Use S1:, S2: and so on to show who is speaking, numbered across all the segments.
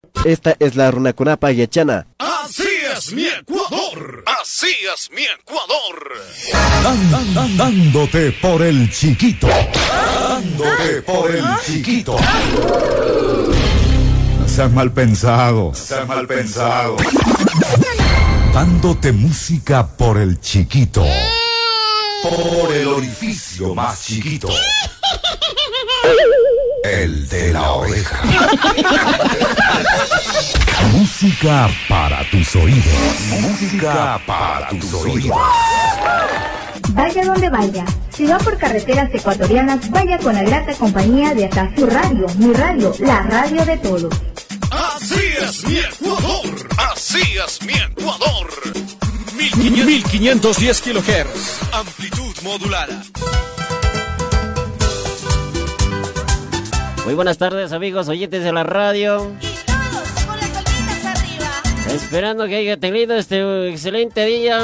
S1: Esta es la Runacunapa Yachana.
S2: ¡Así es mi Ecuador! ¡Así es mi Ecuador!
S3: Dándote por el chiquito. Dándote por el chiquito. No seas mal pensado. No seas mal pensado. Dándote música por el chiquito. Por el orificio más chiquito. El de la oreja. Música para tus oídos. Música para tus oídos.
S4: Vaya donde vaya. Si va por carreteras ecuatorianas, vaya con la grata compañía de Acasur Radio, mi radio, la radio de todos.
S2: ¡Así es mi Ecuador! ¡Así es mi Ecuador! 1510 kHz. Amplitud modulada.
S5: Muy buenas tardes, amigos oyentes de la radio.
S6: Y todos con las palmitas arriba.
S5: Esperando que haya tenido este excelente día.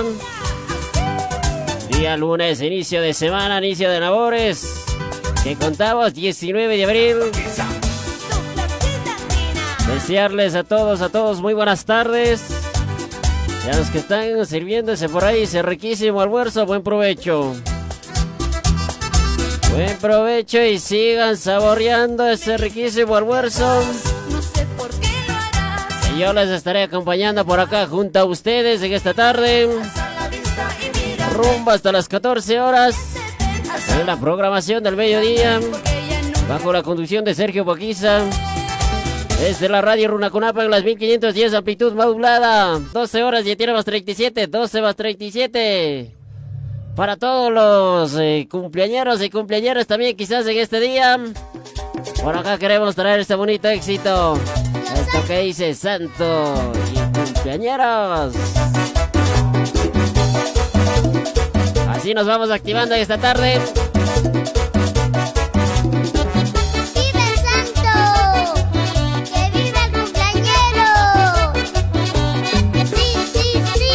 S5: Día lunes, inicio de semana, inicio de labores. Que contamos 19 de abril. Desearles a todos muy buenas tardes. Y a los que están sirviéndose por ahí ese riquísimo almuerzo, buen provecho. Buen provecho y sigan saboreando ese riquísimo almuerzo.
S6: No sé por qué lo harás.
S5: Y yo les estaré acompañando por acá junto a ustedes en esta tarde. Rumbo hasta las 14 horas. En la programación del mediodía. Bajo la conducción de Sergio Boquiza. Desde la radio Runacunapa en las 1510 amplitud modulada. 12 horas y tiene más 37. 12 más 37. Para todos los cumpleañeros y cumpleañeras también quizás en este día. Por acá queremos traer este bonito éxito. Esto que dice Santo y cumpleañeros. Así nos vamos activando esta tarde.
S6: ¡Viva el santo! ¡Que viva el cumpleañero! ¡Sí, sí, sí!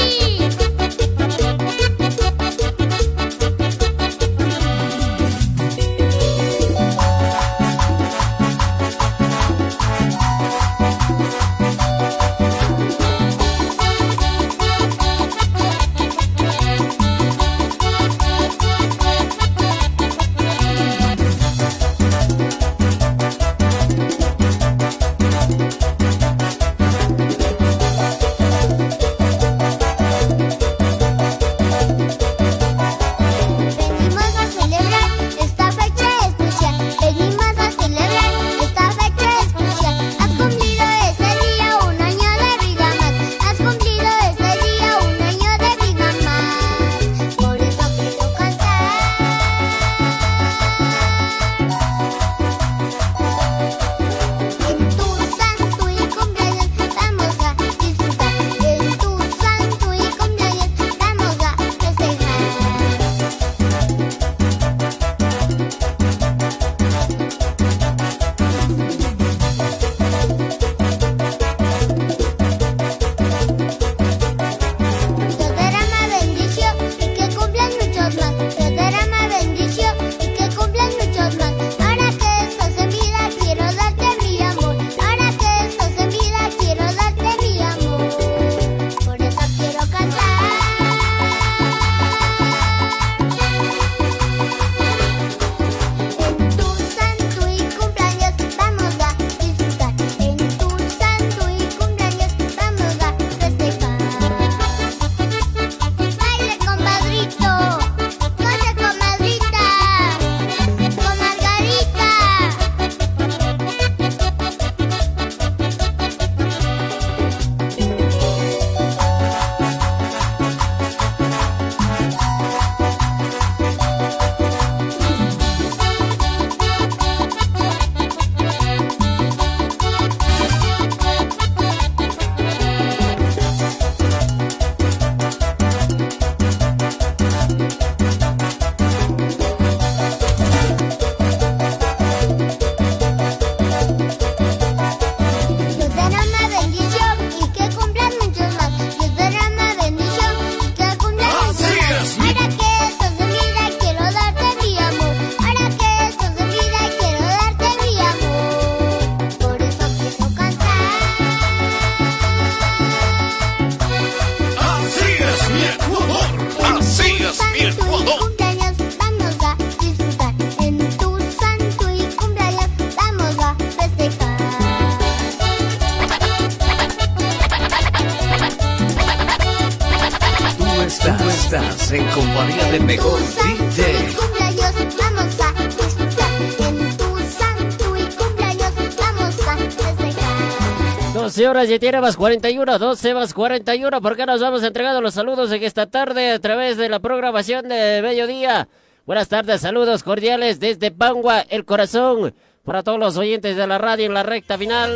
S2: Estás en compañía del mejor DJ.
S6: Cumpleaños vamos a festejar. En tu santo y cumpleaños vamos a festejar.
S5: 12 horas y tiene más 41, 12 más 41. ¿Por qué nos vamos entregando los saludos en esta tarde a través de la programación de mediodía? Buenas tardes, saludos cordiales desde Pangua, el corazón, para todos los oyentes de la radio en la recta final.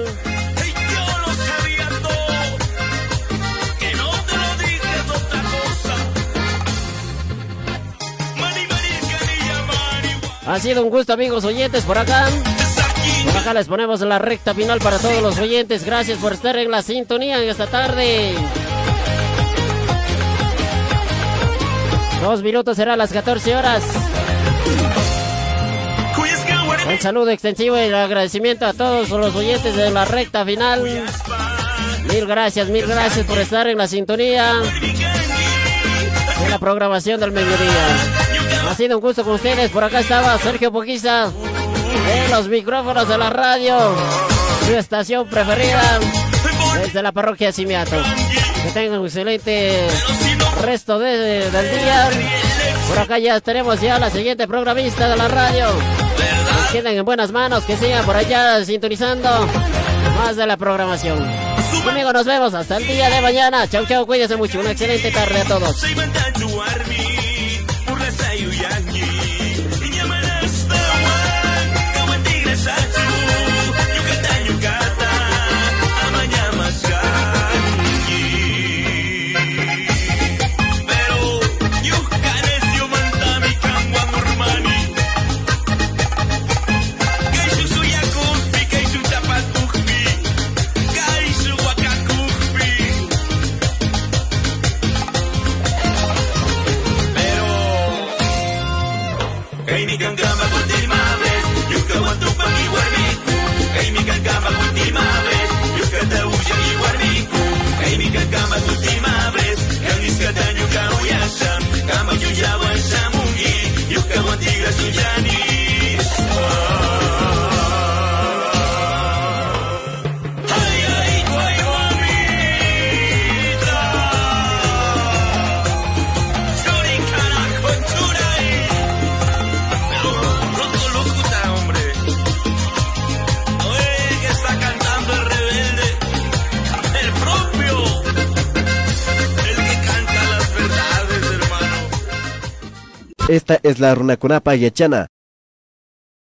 S5: Ha sido un gusto, amigos oyentes, por acá. Por acá les ponemos la recta final para todos los oyentes. Gracias por estar en la sintonía en esta tarde. 2 minutos será las 14 horas. Un saludo extensivo y el agradecimiento a todos los oyentes de la recta final. Mil gracias por estar en la sintonía de la programación del mediodía. Ha sido un gusto con ustedes. Por acá estaba Sergio Poquiza en los micrófonos de la radio, su estación preferida, desde la parroquia Simiato. Que tengan un excelente resto del día. Por acá ya tenemos ya la siguiente programista de la radio. Que queden en buenas manos, que sigan por allá sintonizando más de la programación. Conmigo nos vemos hasta el día de mañana. Chau, chau, cuídense mucho. Una excelente tarde a todos.
S1: Esta es la Runacunapa Yachana.